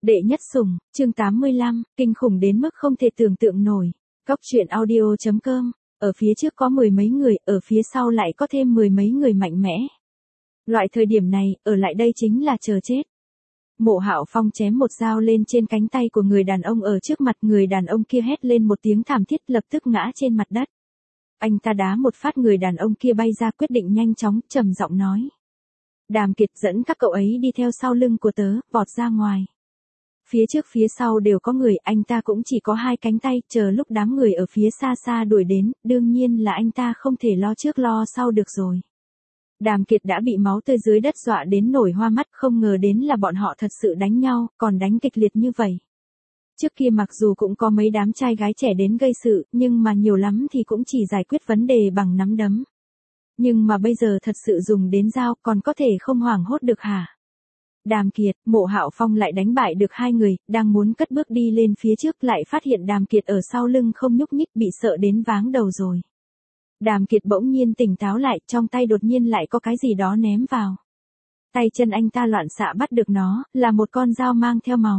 Đệ nhất sủng, chương 85, kinh khủng đến mức không thể tưởng tượng nổi. Góc truyện audio.com, ở phía trước có mười mấy người, ở phía sau lại có thêm mười mấy người mạnh mẽ. Loại thời điểm này, ở lại đây chính là chờ chết. Mộ Hạo Phong chém một dao lên trên cánh tay của người đàn ông ở trước mặt, người đàn ông kia hét lên một tiếng thảm thiết lập tức ngã trên mặt đất. Anh ta đá một phát, người đàn ông kia bay ra, quyết định nhanh chóng, trầm giọng nói. Đàm Kiệt, dẫn các cậu ấy đi theo sau lưng của tớ, vọt ra ngoài. Phía trước phía sau đều có người, anh ta cũng chỉ có hai cánh tay, chờ lúc đám người ở phía xa xa đuổi đến, đương nhiên là anh ta không thể lo trước lo sau được rồi. Đàm Kiệt đã bị máu tươi dưới đất dọa đến nổi hoa mắt, không ngờ đến là bọn họ thật sự đánh nhau, còn đánh kịch liệt như vậy. Trước kia mặc dù cũng có mấy đám trai gái trẻ đến gây sự, nhưng mà nhiều lắm thì cũng chỉ giải quyết vấn đề bằng nắm đấm. Nhưng mà bây giờ thật sự dùng đến dao, còn có thể không hoảng hốt được hả? Đàm Kiệt, Mộ Hạo Phong lại đánh bại được hai người, đang muốn cất bước đi lên phía trước lại phát hiện Đàm Kiệt ở sau lưng không nhúc nhích, bị sợ đến váng đầu rồi. Đàm Kiệt bỗng nhiên tỉnh táo lại, trong tay đột nhiên lại có cái gì đó ném vào. Tay chân anh ta loạn xạ bắt được nó, là một con dao mang theo máu.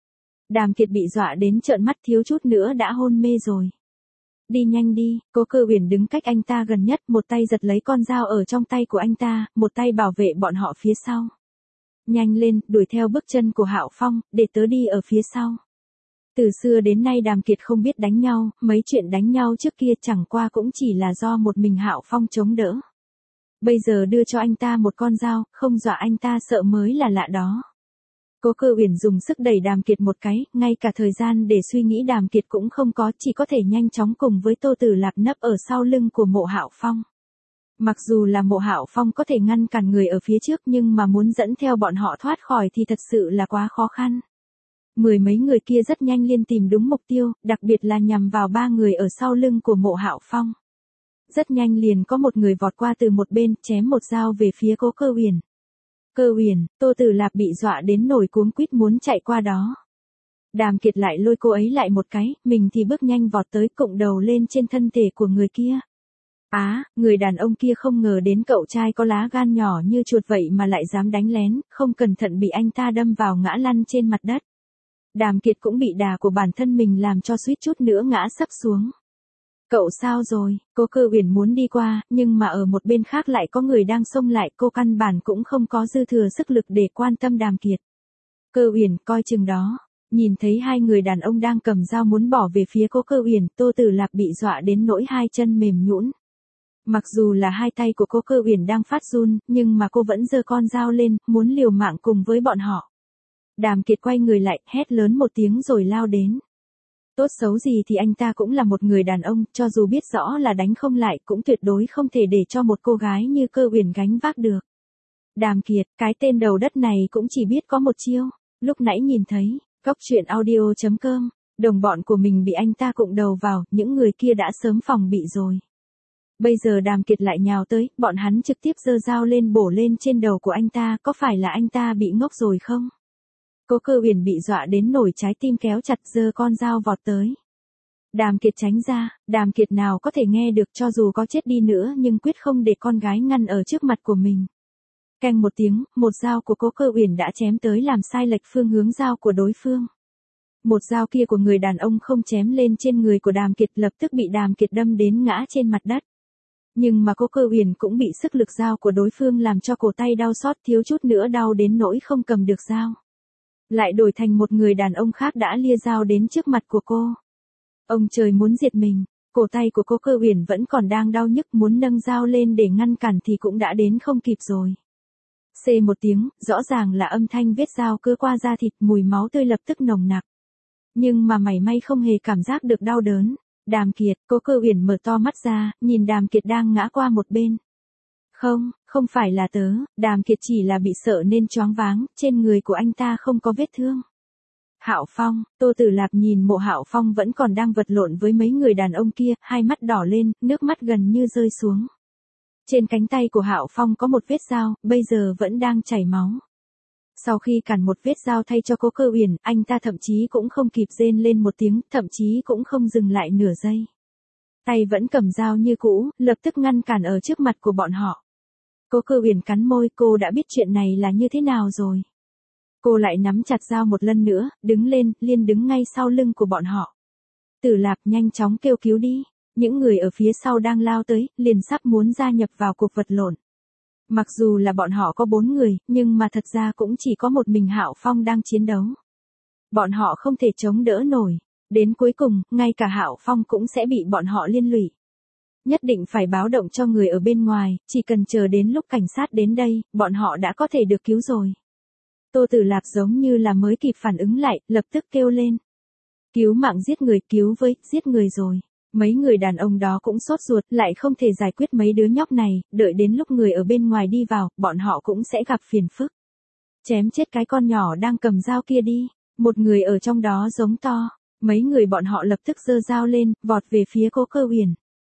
Đàm Kiệt bị dọa đến trợn mắt, thiếu chút nữa đã hôn mê rồi. Đi nhanh đi, Cố Cơ Uyển đứng cách anh ta gần nhất, một tay giật lấy con dao ở trong tay của anh ta, một tay bảo vệ bọn họ phía sau. Nhanh lên, đuổi theo bước chân của Hạo Phong, để tớ đi ở phía sau. Từ xưa đến nay Đàm Kiệt không biết đánh nhau, mấy chuyện đánh nhau trước kia chẳng qua cũng chỉ là do một mình Hạo Phong chống đỡ. Bây giờ đưa cho anh ta một con dao, không dọa anh ta sợ mới là lạ đó. Cố Cơ Uyển dùng sức đẩy Đàm Kiệt một cái, ngay cả thời gian để suy nghĩ Đàm Kiệt cũng không có, chỉ có thể nhanh chóng cùng với Tô Tử Lạp nấp ở sau lưng của Mộ Hạo Phong. Mặc dù là Mộ Hạo Phong có thể ngăn cản người ở phía trước, nhưng mà muốn dẫn theo bọn họ thoát khỏi thì thật sự là quá khó khăn. Mười mấy người kia rất nhanh liền tìm đúng mục tiêu, đặc biệt là nhằm vào ba người ở sau lưng của Mộ Hạo Phong. Rất nhanh liền có một người vọt qua từ một bên, chém một dao về phía Cố Cơ Uyển. Cơ Uyển, Tô Tử Lạp bị dọa đến nổi cuống quýt muốn chạy qua đó. Đàm Kiệt lại lôi cô ấy lại một cái, mình thì bước nhanh vọt tới, cụng đầu lên trên thân thể của người kia. Người đàn ông kia không ngờ đến cậu trai có lá gan nhỏ như chuột vậy mà lại dám đánh lén, không cẩn thận bị anh ta đâm vào ngã lăn trên mặt đất. Đàm Kiệt cũng bị đà của bản thân mình làm cho suýt chút nữa ngã sấp xuống. Cậu sao rồi? Cố Cơ Uyển muốn đi qua, nhưng mà ở một bên khác lại có người đang xông lại, cô căn bản cũng không có dư thừa sức lực để quan tâm Đàm Kiệt. Cơ Uyển, coi chừng đó. Nhìn thấy hai người đàn ông đang cầm dao muốn bỏ về phía Cố Cơ Uyển, Tô Tử Lạp bị dọa đến nỗi hai chân mềm nhũn. Mặc dù là hai tay của Cố Cơ Uyển đang phát run, nhưng mà cô vẫn giơ con dao lên, muốn liều mạng cùng với bọn họ. Đàm Kiệt quay người lại, hét lớn một tiếng rồi lao đến. Tốt xấu gì thì anh ta cũng là một người đàn ông, cho dù biết rõ là đánh không lại cũng tuyệt đối không thể để cho một cô gái như Cơ Uyển gánh vác được. Đàm Kiệt, cái tên đầu đất này cũng chỉ biết có một chiêu, lúc nãy nhìn thấy, góc truyện audio.com, đồng bọn của mình bị anh ta cụng đầu vào, những người kia đã sớm phòng bị rồi. Bây giờ Đàm Kiệt lại nhào tới, bọn hắn trực tiếp giơ dao lên bổ lên trên đầu của anh ta, có phải là anh ta bị ngốc rồi không? Cố Cơ Uyển bị dọa đến nổi trái tim kéo chặt, giơ con dao vọt tới. Đàm Kiệt tránh ra, Đàm Kiệt nào có thể nghe được, cho dù có chết đi nữa nhưng quyết không để con gái ngăn ở trước mặt của mình. Keng một tiếng, một dao của Cố Cơ Uyển đã chém tới làm sai lệch phương hướng dao của đối phương. Một dao kia của người đàn ông không chém lên trên người của Đàm Kiệt, lập tức bị Đàm Kiệt đâm đến ngã trên mặt đất. Nhưng mà Cố Cơ Uyển cũng bị sức lực dao của đối phương làm cho cổ tay đau xót, thiếu chút nữa đau đến nỗi không cầm được dao. Lại đổi thành một người đàn ông khác đã lia dao đến trước mặt của cô. Ông trời muốn diệt mình, cổ tay của Cố Cơ Uyển vẫn còn đang đau nhức, muốn nâng dao lên để ngăn cản thì cũng đã đến không kịp rồi. Xê một tiếng, rõ ràng là âm thanh vết dao cứa qua da thịt, mùi máu tươi lập tức nồng nặc. Nhưng mà mảy may không hề cảm giác được đau đớn. Đàm Kiệt, Cố Cơ Uyển mở to mắt ra, nhìn Đàm Kiệt đang ngã qua một bên. Không phải là tớ, Đàm Kiệt chỉ là bị sợ nên choáng váng, trên người của anh ta không có vết thương. Hạo Phong, Tô Tử Lạp nhìn Mộ Hạo Phong vẫn còn đang vật lộn với mấy người đàn ông kia, hai mắt đỏ lên, nước mắt gần như rơi xuống. Trên cánh tay của Hạo Phong có một vết dao, bây giờ vẫn đang chảy máu. Sau khi cản một vết dao thay cho Cố Cơ Uyển, anh ta thậm chí cũng không kịp rên lên một tiếng, thậm chí cũng không dừng lại nửa giây. Tay vẫn cầm dao như cũ, lập tức ngăn cản ở trước mặt của bọn họ. Cố Cơ Uyển cắn môi, cô đã biết chuyện này là như thế nào rồi. Cô lại nắm chặt dao một lần nữa, đứng lên, Liên đứng ngay sau lưng của bọn họ. Tử Lạp nhanh chóng kêu cứu đi. Những người ở phía sau đang lao tới, liền sắp muốn gia nhập vào cuộc vật lộn. Mặc dù là bọn họ có 4 người, nhưng mà thật ra cũng chỉ có một mình Hạo Phong đang chiến đấu. Bọn họ không thể chống đỡ nổi. Đến cuối cùng, ngay cả Hạo Phong cũng sẽ bị bọn họ liên lụy. Nhất định phải báo động cho người ở bên ngoài, chỉ cần chờ đến lúc cảnh sát đến đây, bọn họ đã có thể được cứu rồi. Tô Tử Lạp giống như là mới kịp phản ứng lại, lập tức kêu lên. Cứu mạng giết người, cứu với, giết người rồi. Mấy người đàn ông đó cũng sốt ruột, lại không thể giải quyết mấy đứa nhóc này, đợi đến lúc người ở bên ngoài đi vào, bọn họ cũng sẽ gặp phiền phức. Chém chết cái con nhỏ đang cầm dao kia đi. Một người ở trong đó giống to. Mấy người bọn họ lập tức giơ dao lên, vọt về phía Cố Cơ Uyển.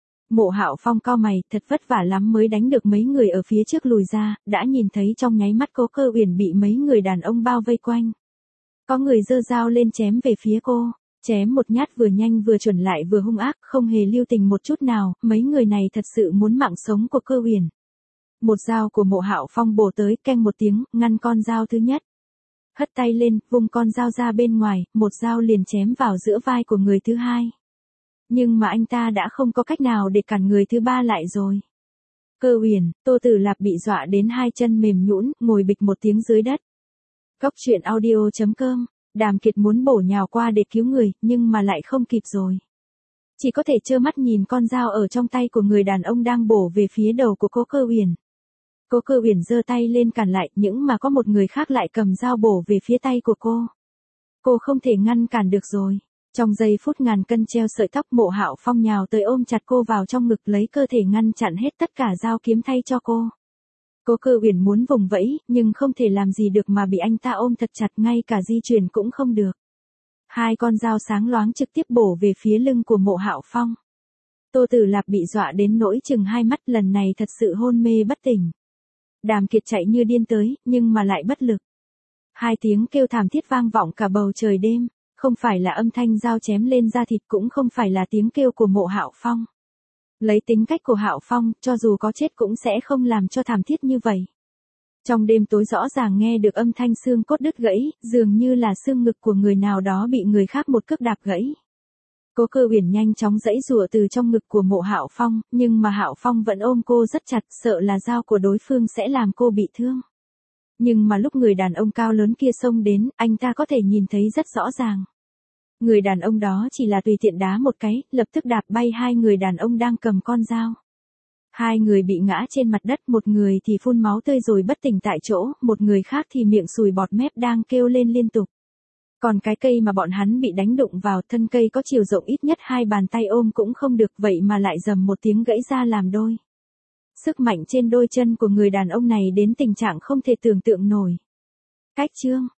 Mộ Hạo Phong cau mày, thật vất vả lắm mới đánh được mấy người ở phía trước lùi ra, đã nhìn thấy trong nháy mắt Cố Cơ Uyển bị mấy người đàn ông bao vây quanh. Có người giơ dao lên chém về phía cô, chém một nhát vừa nhanh vừa chuẩn lại vừa hung ác, không hề lưu tình một chút nào, mấy người này thật sự muốn mạng sống của Cơ Uyển. Một dao của Mộ Hạo Phong bổ tới, keng một tiếng, ngăn con dao thứ nhất. Hất tay lên, vung con dao ra bên ngoài, một dao liền chém vào giữa vai của người thứ hai. Nhưng mà anh ta đã không có cách nào để cản người thứ ba lại rồi. Cơ Uyển, Tô Tử Lạp bị dọa đến hai chân mềm nhũn, ngồi bịch một tiếng dưới đất. Góc truyện audio.com, Đàm Kiệt muốn bổ nhào qua để cứu người, nhưng mà lại không kịp rồi. Chỉ có thể trơ mắt nhìn con dao ở trong tay của người đàn ông đang bổ về phía đầu của Cố Cơ Uyển. Cố Cơ Uyển giơ tay lên cản lại, nhưng mà có một người khác lại cầm dao bổ về phía tay của cô. Cô không thể ngăn cản được rồi. Trong giây phút ngàn cân treo sợi tóc, Mộ Hạo Phong nhào tới ôm chặt cô vào trong ngực, lấy cơ thể ngăn chặn hết tất cả dao kiếm thay cho cô. Cố Cơ Uyển muốn vùng vẫy, nhưng không thể làm gì được mà bị anh ta ôm thật chặt, ngay cả di chuyển cũng không được. Hai con dao sáng loáng trực tiếp bổ về phía lưng của Mộ Hạo Phong. Tô Tử Lạp bị dọa đến nỗi chừng hai mắt, lần này thật sự hôn mê bất tỉnh. Đàm Kiệt chạy như điên tới, nhưng mà lại bất lực. Hai tiếng kêu thảm thiết vang vọng cả bầu trời đêm, không phải là âm thanh dao chém lên da thịt, cũng không phải là tiếng kêu của Mộ Hạo Phong. Lấy tính cách của Hạo Phong, cho dù có chết cũng sẽ không làm cho thảm thiết như vậy. Trong đêm tối rõ ràng nghe được âm thanh xương cốt đứt gãy, dường như là xương ngực của người nào đó bị người khác một cước đạp gãy. Cố Cơ Uyển nhanh chóng giãy giụa từ trong ngực của Mộ Hạo Phong, nhưng mà Hạo Phong vẫn ôm cô rất chặt, sợ là dao của đối phương sẽ làm cô bị thương. Nhưng mà lúc người đàn ông cao lớn kia xông đến, anh ta có thể nhìn thấy rất rõ ràng. Người đàn ông đó chỉ là tùy tiện đá một cái, lập tức đạp bay hai người đàn ông đang cầm con dao. Hai người bị ngã trên mặt đất, một người thì phun máu tươi rồi bất tỉnh tại chỗ, một người khác thì miệng sùi bọt mép đang kêu lên liên tục. Còn cái cây mà bọn hắn bị đánh đụng vào, thân cây có chiều rộng ít nhất 2 bàn tay ôm cũng không được, vậy mà lại rầm một tiếng gãy ra làm đôi. Sức mạnh trên đôi chân của người đàn ông này đến tình trạng không thể tưởng tượng nổi. Cách chương